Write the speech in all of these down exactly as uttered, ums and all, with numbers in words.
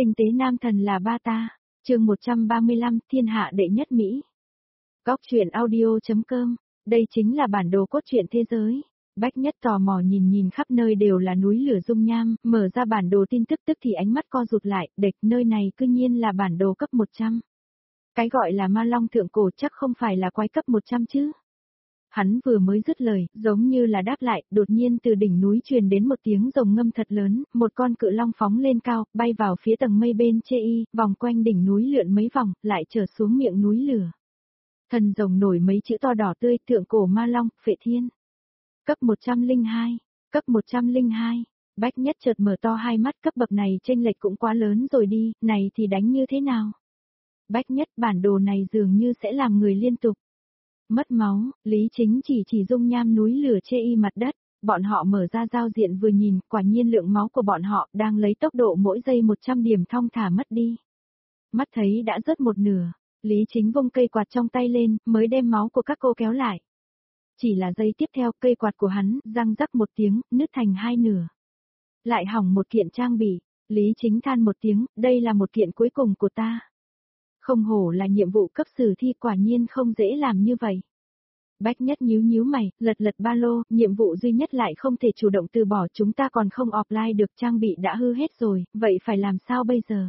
Tinh tế nam thần là ba ta. Chương một trăm ba mươi lăm, thiên hạ đệ nhất Mỹ. Góc truyện audio.com, đây chính là bản đồ cốt truyện thế giới. Bách Nhất tò mò nhìn nhìn khắp nơi đều là núi lửa dung nham, mở ra bản đồ tin tức tức thì ánh mắt co rụt lại, địch nơi này cư nhiên là bản đồ cấp một trăm. Cái gọi là ma long thượng cổ chắc không phải là quái cấp một trăm chứ. Hắn vừa mới dứt lời, giống như là đáp lại, đột nhiên từ đỉnh núi truyền đến một tiếng rồng ngâm thật lớn, một con cự long phóng lên cao, bay vào phía tầng mây bên chê y, vòng quanh đỉnh núi lượn mấy vòng, lại trở xuống miệng núi lửa. Thần rồng nổi mấy chữ to đỏ tươi, thượng cổ ma long, phệ thiên. Cấp một trăm lẻ hai, cấp một trăm lẻ hai, Bách Nhất chợt mở to hai mắt, cấp bậc này chênh lệch cũng quá lớn rồi đi, này thì đánh như thế nào? Bách Nhất, bản đồ này dường như sẽ làm người liên tục mất máu. Lý Chính chỉ chỉ dung nham núi lửa chê y mặt đất, bọn họ mở ra giao diện vừa nhìn, quả nhiên lượng máu của bọn họ đang lấy tốc độ mỗi giây một trăm điểm thong thả mất đi. Mắt thấy đã rớt một nửa, Lý Chính vung cây quạt trong tay lên, mới đem máu của các cô kéo lại. Chỉ là giây tiếp theo, cây quạt của hắn răng rắc một tiếng, nứt thành hai nửa. Lại hỏng một kiện trang bị, Lý Chính than một tiếng, đây là một kiện cuối cùng của ta. Không hổ là nhiệm vụ cấp sử thi, quả nhiên không dễ làm như vậy. Bách Nhất nhíu nhíu mày, lật lật ba lô, nhiệm vụ duy nhất lại không thể chủ động từ bỏ, chúng ta còn không offline được, trang bị đã hư hết rồi, vậy phải làm sao bây giờ?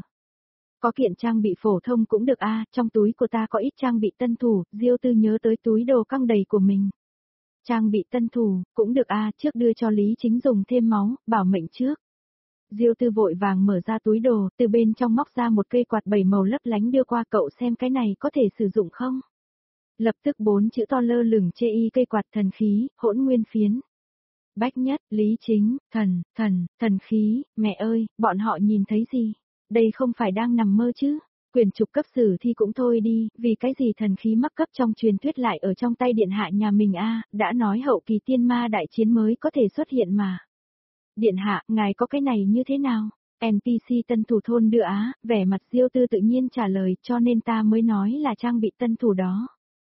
Có kiện trang bị phổ thông cũng được a, trong túi của ta có ít trang bị tân thủ, Diêu Tư nhớ tới túi đồ căng đầy của mình. Trang bị tân thủ, cũng được a, trước đưa cho Lý Chính dùng thêm máu, bảo mệnh trước. Diêu Tư vội vàng mở ra túi đồ, từ bên trong móc ra một cây quạt bảy màu lấp lánh đưa qua, cậu xem cái này có thể sử dụng không? Lập tức bốn chữ to lơ lửng chê y cây quạt, thần khí, hỗn nguyên phiến. Bách Nhất, Lý Chính, thần, thần, thần khí, mẹ ơi, bọn họ nhìn thấy gì? Đây không phải đang nằm mơ chứ? Quyền trục cấp sử thi cũng thôi đi, vì cái gì thần khí mắc cấp trong truyền thuyết lại ở trong tay điện hạ nhà mình a, đã nói hậu kỳ tiên ma đại chiến mới có thể xuất hiện mà. Điện hạ, ngài có cái này như thế nào? en pê xê tân thủ thôn đưa á, vẻ mặt Diêu Tư tự nhiên trả lời, cho nên ta mới nói là trang bị tân thủ đó.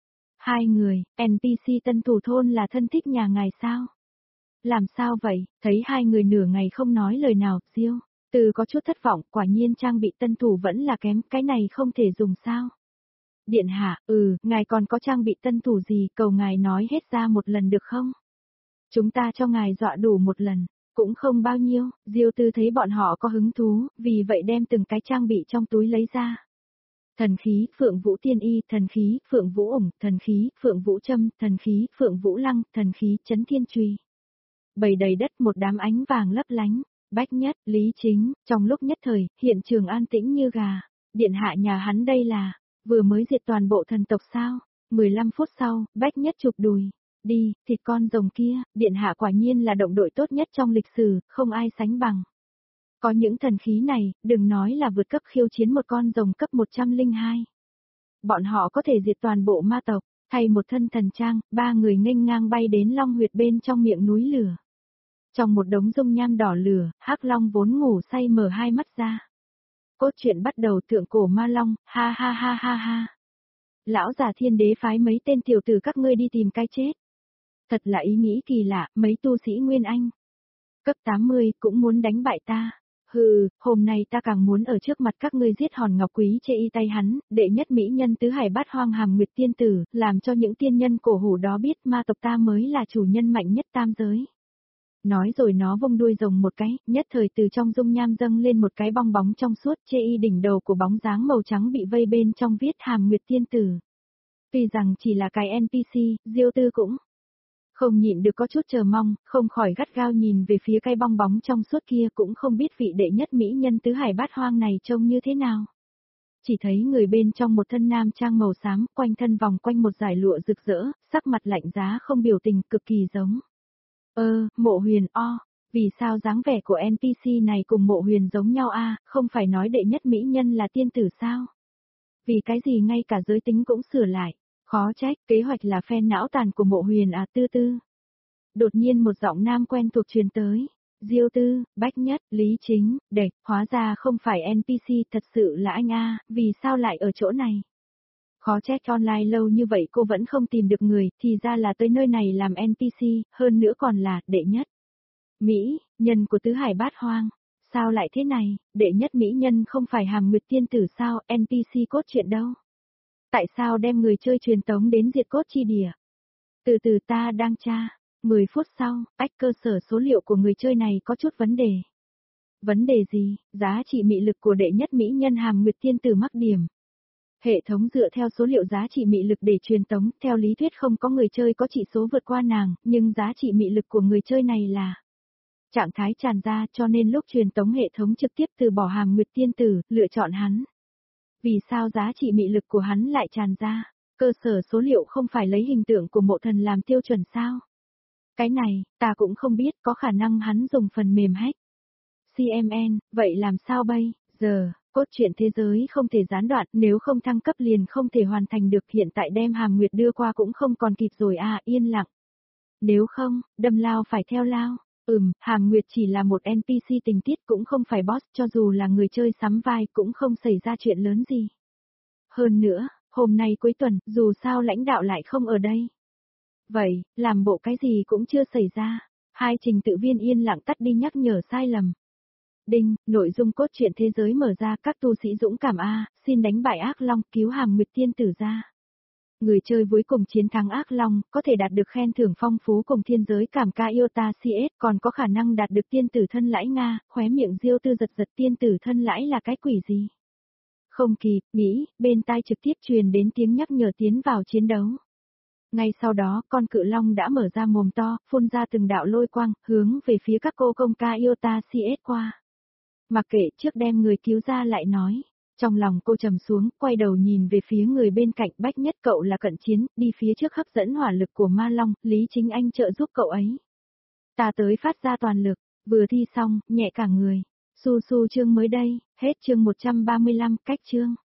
Hai người, en pê xê tân thủ thôn là thân thích nhà ngài sao? Làm sao vậy? Thấy hai người nửa ngày không nói lời nào, Diêu Tư có chút thất vọng, quả nhiên trang bị tân thủ vẫn là kém, cái này không thể dùng sao? Điện hạ, ừ, ngài còn có trang bị tân thủ gì, cầu ngài nói hết ra một lần được không? Chúng ta cho ngài dọa đủ một lần. Cũng không bao nhiêu, Diêu Tư thấy bọn họ có hứng thú, vì vậy đem từng cái trang bị trong túi lấy ra. Thần khí, Phượng Vũ Tiên Y, thần khí, Phượng Vũ ủng, thần khí, Phượng Vũ Châm, thần khí, Phượng Vũ Lăng, thần khí, Chấn Thiên Chùy. Bầy đầy đất một đám ánh vàng lấp lánh, Bách Nhất, Lý Chính, trong lúc nhất thời, hiện trường an tĩnh như gà. Điện hạ nhà hắn đây là, vừa mới diệt toàn bộ thần tộc sao? mười lăm phút sau, Bách Nhất chụp đùi. Đi, thịt con rồng kia, điện hạ quả nhiên là động đội tốt nhất trong lịch sử, không ai sánh bằng. Có những thần khí này, đừng nói là vượt cấp khiêu chiến một con rồng cấp một trăm lẻ hai. Bọn họ có thể diệt toàn bộ ma tộc, thay một thân thần trang, ba người nghênh ngang bay đến long huyệt bên trong miệng núi lửa. Trong một đống dung nham đỏ lửa, Hắc Long vốn ngủ say mở hai mắt ra. Cốt truyện bắt đầu, thượng cổ ma long, ha ha ha ha ha. Lão già Thiên Đế phái mấy tên tiểu tử các ngươi đi tìm cái chết. Thật là ý nghĩ kỳ lạ, mấy tu sĩ Nguyên Anh cấp tám mươi cũng muốn đánh bại ta. Hừ, hôm nay ta càng muốn ở trước mặt các ngươi giết hòn ngọc quý chê y tay hắn, đệ nhất mỹ nhân tứ hải bát hoang hàm nguyệt tiên tử, làm cho những tiên nhân cổ hủ đó biết ma tộc ta mới là chủ nhân mạnh nhất tam giới. Nói rồi nó vung đuôi rồng một cái, nhất thời từ trong dung nham dâng lên một cái bong bóng trong suốt, chê y đỉnh đầu của bóng dáng màu trắng bị vây bên trong viết hàm nguyệt tiên tử. Tuy rằng chỉ là cái en pê xê, Diêu Tư cũng không nhịn được có chút chờ mong, không khỏi gắt gao nhìn về phía cái bong bóng trong suốt kia, cũng không biết vị đệ nhất mỹ nhân tứ hải bát hoang này trông như thế nào. Chỉ thấy người bên trong một thân nam trang màu xám, quanh thân vòng quanh một dải lụa rực rỡ, sắc mặt lạnh giá không biểu tình, cực kỳ giống. Ơ, Mộ Huyền o, vì sao dáng vẻ của en pê xê này cùng Mộ Huyền giống nhau a, không phải nói đệ nhất mỹ nhân là tiên tử sao? Vì cái gì ngay cả giới tính cũng sửa lại? Khó trách, kế hoạch là phen não tàn của Mộ Huyền à, Tư Tư. Đột nhiên một giọng nam quen thuộc truyền tới. Diêu Tư, Bách Nhất, Lý Chính, địch, hóa ra không phải en pê xê, thật sự là anh a, vì sao lại ở chỗ này? Khó trách online lâu như vậy cô vẫn không tìm được người, thì ra là tới nơi này làm en pê xê, hơn nữa còn là đệ nhất Mỹ, nhân của tứ hải bát hoang. Sao lại thế này, đệ nhất mỹ nhân không phải Hàm Nguyệt tiên tử sao, en pê xê cốt truyện đâu? Tại sao đem người chơi truyền tống đến diệt cốt chi địa? Từ từ ta đang tra. mười phút sau, ách cơ sở số liệu của người chơi này có chút vấn đề. Vấn đề gì? Giá trị mị lực của đệ nhất mỹ nhân Hàm Nguyệt tiên tử mắc điểm. Hệ thống dựa theo số liệu giá trị mị lực để truyền tống, theo lý thuyết không có người chơi có chỉ số vượt qua nàng, nhưng giá trị mị lực của người chơi này là trạng thái tràn ra, cho nên lúc truyền tống hệ thống trực tiếp từ bỏ Hàm Nguyệt tiên tử, lựa chọn hắn. Vì sao giá trị mị lực của hắn lại tràn ra? Cơ sở số liệu không phải lấy hình tượng của mộ thần làm tiêu chuẩn sao? Cái này, ta cũng không biết, có khả năng hắn dùng phần mềm hack. xê em en, vậy làm sao bây giờ? Cốt truyện thế giới không thể gián đoạn, nếu không thăng cấp liền không thể hoàn thành được, hiện tại đem Hàm Nguyệt đưa qua cũng không còn kịp rồi à, yên lặng. Nếu không, đâm lao phải theo lao. Ừm, Hàm Nguyệt chỉ là một en pê xê tình tiết, cũng không phải boss, cho dù là người chơi sắm vai cũng không xảy ra chuyện lớn gì. Hơn nữa, hôm nay cuối tuần, dù sao lãnh đạo lại không ở đây. Vậy, làm bộ cái gì cũng chưa xảy ra. Hai trình tự viên yên lặng tắt đi nhắc nhở sai lầm. Đinh, nội dung cốt truyện thế giới mở ra, các tu sĩ dũng cảm A, xin đánh bại ác long, cứu Hàm Nguyệt tiên tử ra. Người chơi cuối cùng chiến thắng ác long, có thể đạt được khen thưởng phong phú cùng thiên giới cảm ca Iota xê ét, còn có khả năng đạt được tiên tử thân lãi Nga, khóe miệng Diêu Tư giật giật, tiên tử thân lãi là cái quỷ gì? Không kịp, nghĩ, bên tai trực tiếp truyền đến tiếng nhắc nhở tiến vào chiến đấu. Ngay sau đó, con cự long đã mở ra mồm to, phun ra từng đạo lôi quang, hướng về phía các cô công ca Iota xê ét qua. Mặc kệ, trước đem người cứu ra lại nói. Trong lòng cô trầm xuống, quay đầu nhìn về phía người bên cạnh, Bách Nhất cậu là cận chiến, đi phía trước hấp dẫn hỏa lực của ma long, Lý Chính Anh trợ giúp cậu ấy. Ta tới phát ra toàn lực, vừa thi xong, nhẹ cả người. Su su chương mới đây, hết chương một trăm ba mươi lăm, cách chương.